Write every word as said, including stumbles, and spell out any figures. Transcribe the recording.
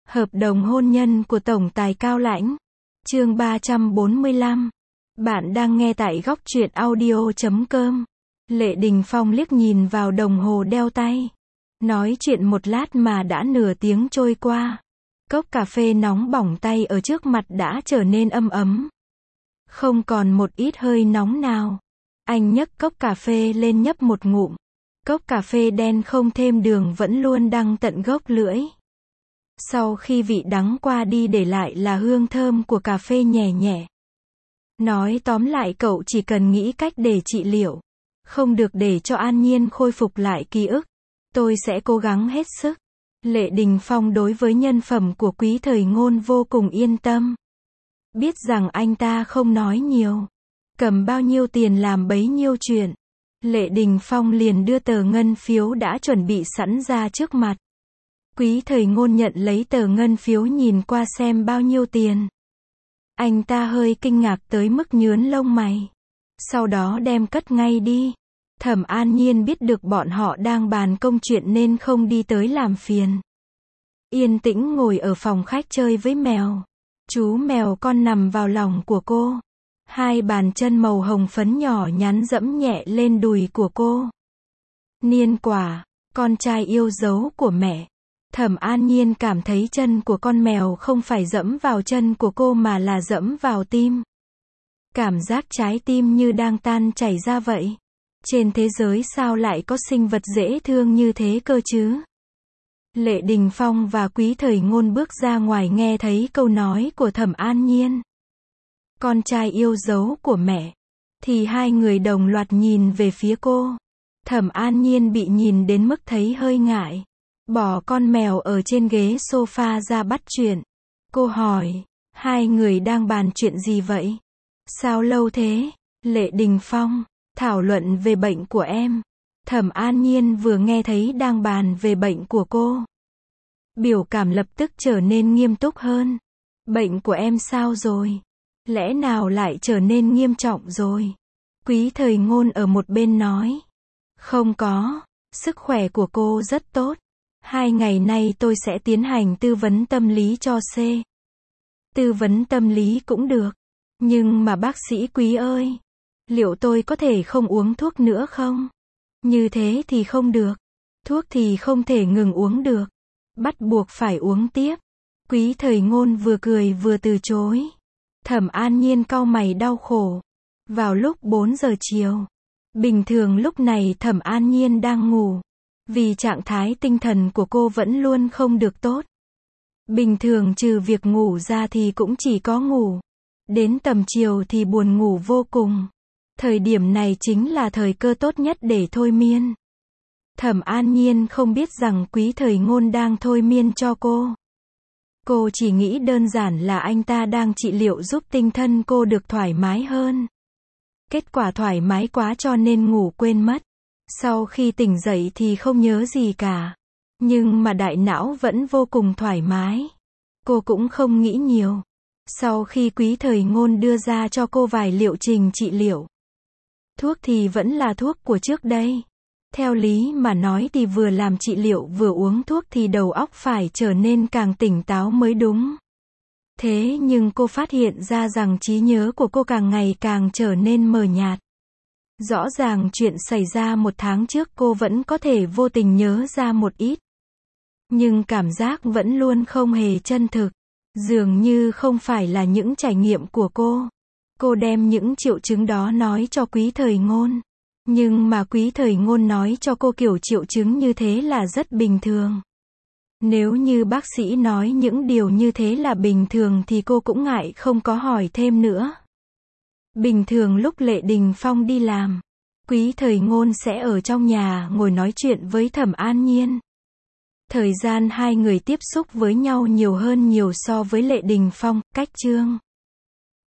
Hợp đồng hôn nhân của Tổng tài Cao Lãnh. Chương ba trăm bốn mươi lăm. Bạn đang nghe tại góc truyện audio chấm com. Lệ Đình Phong liếc nhìn vào đồng hồ đeo tay. Nói chuyện một lát mà đã nửa tiếng trôi qua. Cốc cà phê nóng bỏng tay ở trước mặt đã trở nên âm ấm. Không còn một ít hơi nóng nào. Anh nhấc cốc cà phê lên nhấp một ngụm. Cốc cà phê đen không thêm đường vẫn luôn đăng tận gốc lưỡi. Sau khi vị đắng qua đi để lại là hương thơm của cà phê nhẹ nhẹ. Nói tóm lại cậu chỉ cần nghĩ cách để trị liệu. Không được để cho An Nhiên khôi phục lại ký ức. Tôi sẽ cố gắng hết sức. Lệ Đình Phong đối với nhân phẩm của Quý Thời Ngôn vô cùng yên tâm. Biết rằng anh ta không nói nhiều. Cầm bao nhiêu tiền làm bấy nhiêu chuyện. Lệ Đình Phong liền đưa tờ ngân phiếu đã chuẩn bị sẵn ra trước mặt. Quý Thời Ngôn nhận lấy tờ ngân phiếu nhìn qua xem bao nhiêu tiền. Anh ta hơi kinh ngạc tới mức nhướng lông mày. Sau đó đem cất ngay đi. Thẩm An Nhiên biết được bọn họ đang bàn công chuyện nên không đi tới làm phiền. Yên tĩnh ngồi ở phòng khách chơi với mèo. Chú mèo con nằm vào lòng của cô. Hai bàn chân màu hồng phấn nhỏ nhắn dẫm nhẹ lên đùi của cô. Niên Quả, con trai yêu dấu của mẹ. Thẩm An Nhiên cảm thấy chân của con mèo không phải dẫm vào chân của cô mà là dẫm vào tim. Cảm giác trái tim như đang tan chảy ra vậy. Trên thế giới sao lại có sinh vật dễ thương như thế cơ chứ? Lệ Đình Phong và Quý Thời Ngôn bước ra ngoài nghe thấy câu nói của Thẩm An Nhiên. Con trai yêu dấu của mẹ. Thì hai người đồng loạt nhìn về phía cô. Thẩm An Nhiên bị nhìn đến mức thấy hơi ngại. Bỏ con mèo ở trên ghế sofa ra bắt chuyện. Cô hỏi, hai người đang bàn chuyện gì vậy? Sao lâu thế? Lệ Đình Phong, thảo luận về bệnh của em. Thẩm An Nhiên vừa nghe thấy đang bàn về bệnh của cô. Biểu cảm lập tức trở nên nghiêm túc hơn. Bệnh của em sao rồi? Lẽ nào lại trở nên nghiêm trọng rồi? Quý Thời Ngôn ở một bên nói. Không có, sức khỏe của cô rất tốt. Hai ngày nay tôi sẽ tiến hành tư vấn tâm lý cho C. Tư vấn tâm lý cũng được. Nhưng mà bác sĩ Quý ơi, liệu tôi có thể không uống thuốc nữa không? Như thế thì không được. Thuốc thì không thể ngừng uống được. Bắt buộc phải uống tiếp. Quý Thời Ngôn vừa cười vừa từ chối. Thẩm An Nhiên cau mày đau khổ. Vào lúc bốn giờ chiều. Bình thường lúc này Thẩm An Nhiên đang ngủ. Vì trạng thái tinh thần của cô vẫn luôn không được tốt. Bình thường trừ việc ngủ ra thì cũng chỉ có ngủ. Đến tầm chiều thì buồn ngủ vô cùng. Thời điểm này chính là thời cơ tốt nhất để thôi miên. Thẩm An Nhiên không biết rằng Quý Thời Ngôn đang thôi miên cho cô. Cô chỉ nghĩ đơn giản là anh ta đang trị liệu giúp tinh thần cô được thoải mái hơn. Kết quả thoải mái quá cho nên ngủ quên mất. Sau khi tỉnh dậy thì không nhớ gì cả. Nhưng mà đại não vẫn vô cùng thoải mái. Cô cũng không nghĩ nhiều. Sau khi Quý Thời Ngôn đưa ra cho cô vài liệu trình trị liệu. Thuốc thì vẫn là thuốc của trước đây. Theo lý mà nói thì vừa làm trị liệu vừa uống thuốc thì đầu óc phải trở nên càng tỉnh táo mới đúng. Thế nhưng cô phát hiện ra rằng trí nhớ của cô càng ngày càng trở nên mờ nhạt. Rõ ràng chuyện xảy ra một tháng trước cô vẫn có thể vô tình nhớ ra một ít. Nhưng cảm giác vẫn luôn không hề chân thực. Dường như không phải là những trải nghiệm của cô. Cô đem những triệu chứng đó nói cho Quý Thời Ngôn. Nhưng mà Quý Thời Ngôn nói cho cô kiểu triệu chứng như thế là rất bình thường. Nếu như bác sĩ nói những điều như thế là bình thường thì cô cũng ngại không có hỏi thêm nữa. Bình thường lúc Lệ Đình Phong đi làm, Quý Thời Ngôn sẽ ở trong nhà ngồi nói chuyện với Thẩm An Nhiên. Thời gian hai người tiếp xúc với nhau nhiều hơn nhiều so với Lệ Đình Phong, cách chương.